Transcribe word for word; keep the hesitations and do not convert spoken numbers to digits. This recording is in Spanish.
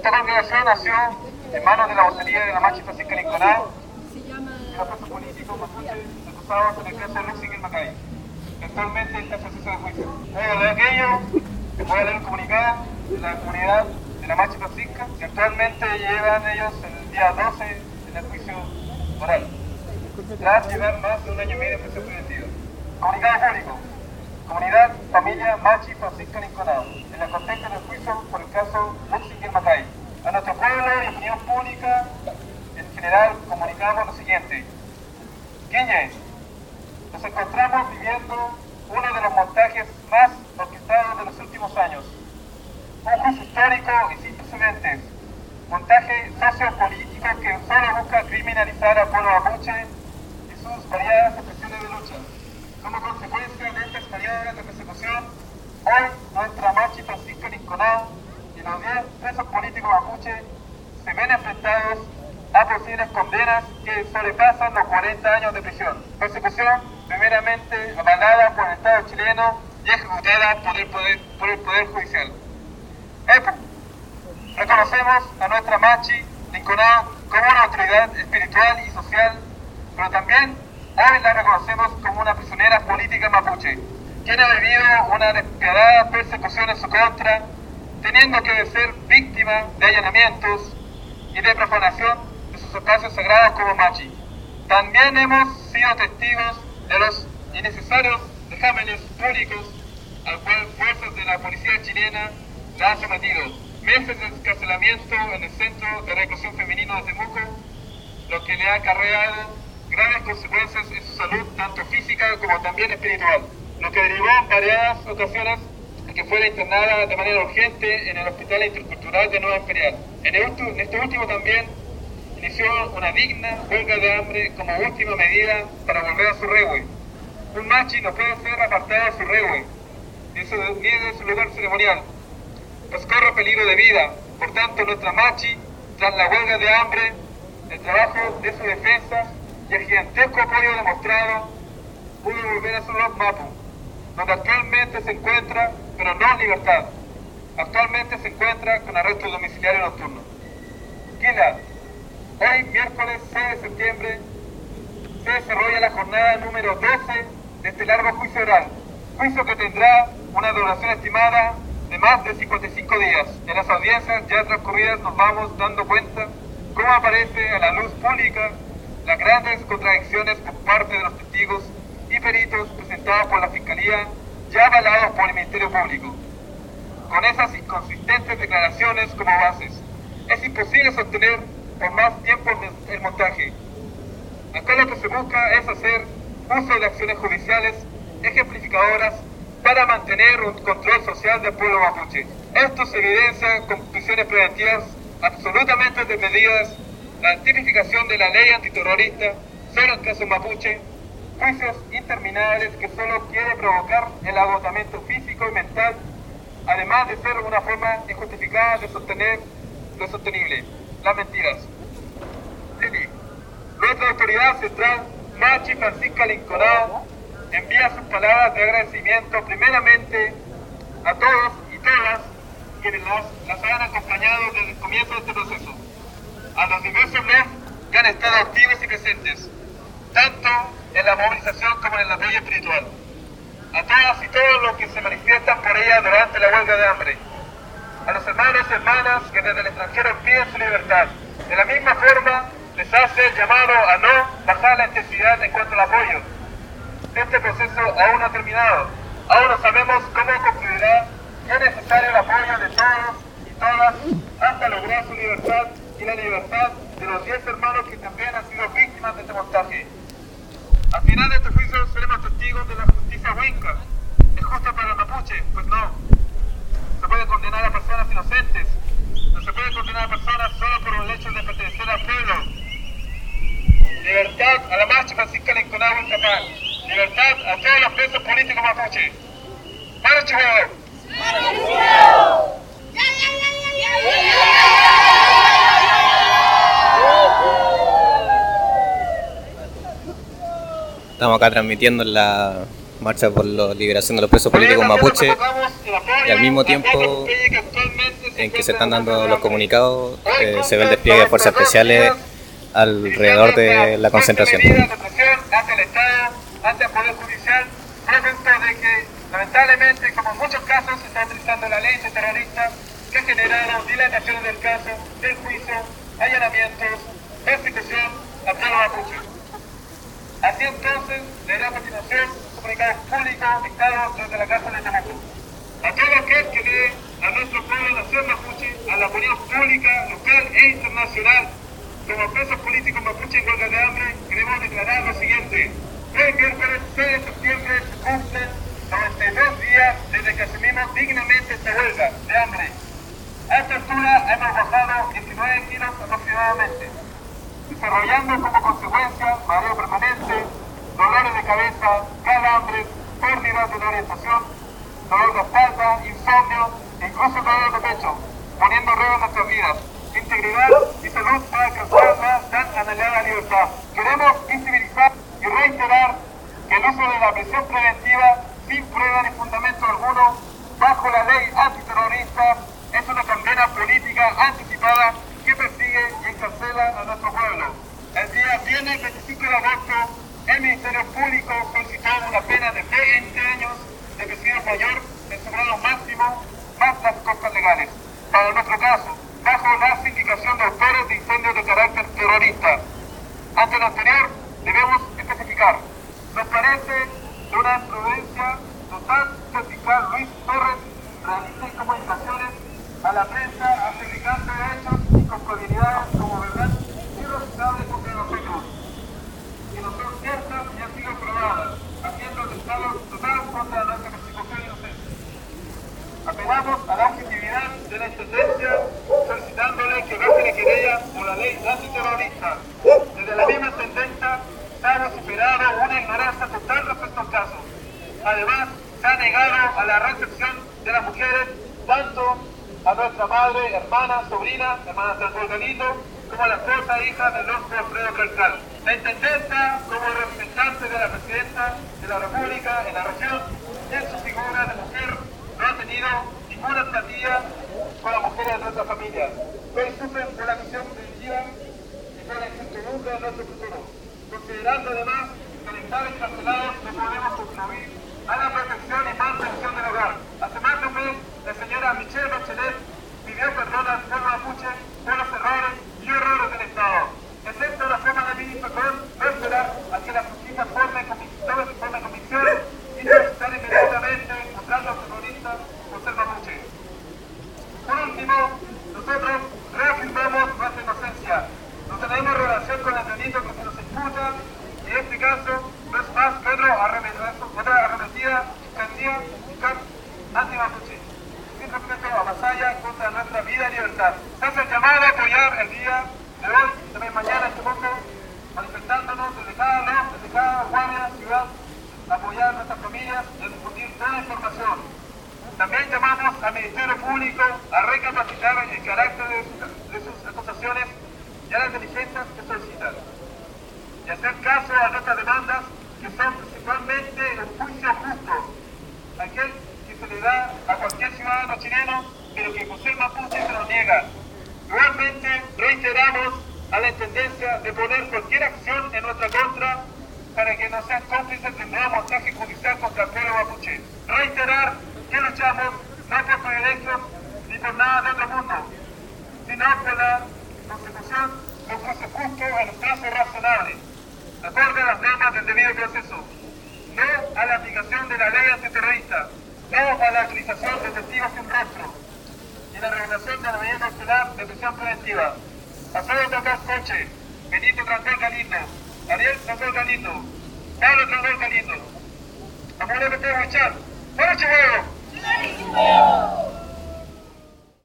Esta congregación nació en manos de la vocería de la Machi Francisca Linconao y los presos políticos mapuches acusados en el caso de Lucy Macay. Actualmente está en proceso de juicio. Luego de aquello, voy a leer un comunicado de la comunidad de la Machi Francisca que actualmente llevan ellos el día doce en el juicio oral, tras llevar más de un año y medio en prisión preventiva. Comunicado público. Comunidad, familia Machi Francisca Linconao, en la contexto del juicio por el caso Luxinger Macay. A nuestro pueblo y opinión pública en general comunicamos lo siguiente. Quiñe, nos encontramos viviendo uno de los montajes más orquestados de los últimos años. Un juicio histórico y sin precedentes. Montaje sociopolítico que solo busca criminalizar al pueblo mapuche y sus variadas expresiones de lucha. Como consecuencia de estas maniobras de persecución, hoy nuestra Machi Francisca Linconao y los diez presos políticos mapuches se ven enfrentados a posibles condenas que sobrepasan los cuarenta años de prisión. Persecución primeramente avalada por el Estado chileno y ejecutada por el Poder, por el poder Judicial. Epo, reconocemos a nuestra Machi Linconao como una autoridad espiritual y social, pero también hoy la reconocemos como una prisionera política mapuche, quien ha vivido una despiadada persecución en su contra, teniendo que ser víctima de allanamientos y de profanación de sus espacios sagrados como Machi. También hemos sido testigos de los innecesarios dejámenes públicos al cual fuerzas de la policía chilena la han sometido. Meses de encarcelamiento en el Centro de Reclusión Femenino de Temuco, lo que le ha acarreado graves consecuencias en su salud, tanto física como también espiritual, lo que derivó en variadas ocasiones a que fuera internada de manera urgente en el Hospital Intercultural de Nueva Imperial. En, el, en este último también inició una digna huelga de hambre como última medida para volver a su regue. Un Machi no puede ser apartado de su regue, ni de su lugar ceremonial, pues corre peligro de vida. Por tanto, nuestra Machi, tras la huelga de hambre, el trabajo de su defensa y el gigantesco apoyo demostrado, pudo volver a su Lord Mapu, donde actualmente se encuentra, pero no en libertad. Actualmente se encuentra con arresto domiciliario nocturno. Quila, hoy miércoles seis de septiembre se desarrolla la jornada número doce de este largo juicio oral, juicio que tendrá una duración estimada de más de cincuenta y cinco días. En las audiencias ya transcurridas nos vamos dando cuenta cómo aparece a la luz pública las grandes contradicciones por parte de los testigos y peritos presentados por la Fiscalía, ya avalados por el Ministerio Público. Con esas inconsistentes declaraciones como bases, es imposible sostener por más tiempo el montaje. Acá lo que se busca es hacer uso de acciones judiciales ejemplificadoras para mantener un control social del pueblo mapuche. Esto se evidencia con prisiones preventivas absolutamente desmedidas, la tipificación de la ley antiterrorista solo en casos mapuche, juicios interminables que solo quiere provocar el agotamiento físico y mental, además de ser una forma injustificada de sostener lo sostenible, las mentiras. Lili, nuestra autoridad central, Machi Francisca Linconao, envía sus palabras de agradecimiento primeramente a todos y todas quienes las, las han acompañado desde el comienzo de este proceso, a los diversos L E F que han estado activos y presentes, tanto en la movilización como en el apoyo espiritual, a todas y todos los que se manifiestan por ella durante la huelga de hambre, a los hermanos y hermanas que desde el extranjero piden su libertad. De la misma forma, les hace el llamado a no bajar la intensidad en cuanto al apoyo. Este proceso aún no ha terminado, aún no sabemos cómo concluirá, es necesario el apoyo de todos y todas hasta lograr su libertad y la libertad de los diez hermanos que también han sido víctimas de este montaje. Al final de este juicio seremos testigos de la justicia huinca. ¿Es justa para el mapuche? Pues no. Se puede condenar a personas inocentes, no se puede condenar a personas solo por el hecho de pertenecer al pueblo. Libertad a la Machi Francisca Linconao Incapaz. Libertad a todos los presos políticos mapuche. ¡Para Chihuahua! ¡Para Chihuahua! Estamos acá transmitiendo la marcha por la liberación de los presos políticos mapuche y al mismo tiempo en que se están dando los comunicados, eh, se ve el despliegue de fuerzas especiales alrededor de la concentración. Ante el Estado, ante el Poder Judicial, producto de que, lamentablemente, como en muchos casos, se está utilizando la ley terrorista que ha generado dilataciones del caso, del juicio, allanamientos, persecución a pueblo mapuche. Así entonces, leeré a continuación un comunicado público dictado desde la cárcel de Temuco. A todo aquel que lee a nuestro pueblo nación mapuche, a la opinión pública, local e internacional, como presos políticos mapuche en huelga de hambre, queremos declarar lo siguiente. El miércoles seis de septiembre se cumplen noventa y dos días desde que asumimos dignamente esta huelga de hambre. A esta altura hemos bajado diecinueve kilos aproximadamente, desarrollando como consecuencia mareo permanente, dolores de cabeza, calambres, pérdidas de la orientación, dolor de espalda, insomnio e incluso dolor de pecho, poniendo en riesgo nuestras vidas, integridad y salud para alcanzar la tan anhelada libertad. Queremos visibilizar y reiterar que el uso de la prisión preventiva sin prueba ni fundamento alguno bajo la ley antiterrorista es una condena política anticipada que persigue y encarcela a nuestro pueblo. El día viernes veinticinco de agosto, el Ministerio Público solicitó una pena de veinte años de presidio mayor en su grado máximo, más las costas legales. Para nuestro caso, bajo la sindicación de autores de incendios de carácter terrorista. Ante lo anterior, debemos especificar. Nos parece de una imprudencia total que el fiscal Luis Torres realice comunicaciones a la prensa acercando hechos y con probabilidades como verdad irrefusables contra nosotros, que no son ciertas y han sido probadas, haciendo atentado total contra nuestra persecución inocente. Apelamos a la objetividad de la Intendencia solicitándole que baje la querella por la ley antiterrorista. Desde la misma Intendencia se ha superado una ignorancia total respecto al caso. Además, se ha negado a la recepción de las mujeres, tanto a nuestra madre, hermana, sobrina, hermana Sandra Galito, como a la esposa e hija del doctor Alfredo Calcal. La Intendencia, como representante de la Presidenta de la República en la región, en su figura de mujer, no ha tenido ninguna empatía con las mujeres de nuestra familia. Hoy sufren por la misión preventiva y por la incertidumbre de nuestro futuro. Considerando además que al estar encarcelados no podemos contribuir a la protección y mantención del hogar. Hace más de un mes, la señora Michelle Bachelet pidió perdón al pueblo mapuche por los errores y horrores del Estado. Excepto la forma de pedir perdón, no esperar a que la justicia forme convicción y solicitar inmediatamente contra los terroristas por ser mapuche. Por último, nosotros reafirmamos nuestra inocencia. No tenemos relación con el delito que se nos imputa y en este caso no es más que otra arremetida fiscalía fiscal anti-mapuche, sin respeto a Masaya contra nuestra vida y libertad. Se hace el llamado a apoyar el día de hoy y también mañana este mundo, manifestándonos desde cada lado, desde cada guardia, ciudad, a apoyar a nuestras familias y a difundir toda la información. También llamamos al Ministerio Público a recapacitar el carácter de sus, de sus acusaciones y a las diligencias que solicitan, y hacer caso a nuestras demandas, que son principalmente el juicio justo, aquel que se le da a cualquier ciudadano chileno, pero que por ser mapuche se lo niega. Igualmente, reiteramos a la Intendencia de poner cualquier acción en nuestra contra para que no sean cómplices del nuevo montaje judicial contra el pueblo mapuche. Reiterar que luchamos no por privilegios ni por nada de otro mundo, sino por la Constitución de un juicio justo en un plazo razonable, acorde a las normas del debido proceso, no a la aplicación de la ley antiterrorista, no a la utilización de testigos sin rostro y la regulación de la medida cautelar de prisión preventiva. Alfredo Tocas Coche, Benito Trancol Galindo, Ariel Trancol Galindo, Pablo Trancol Galindo, Amor de Huachán, ¡Fuera Chihuahua!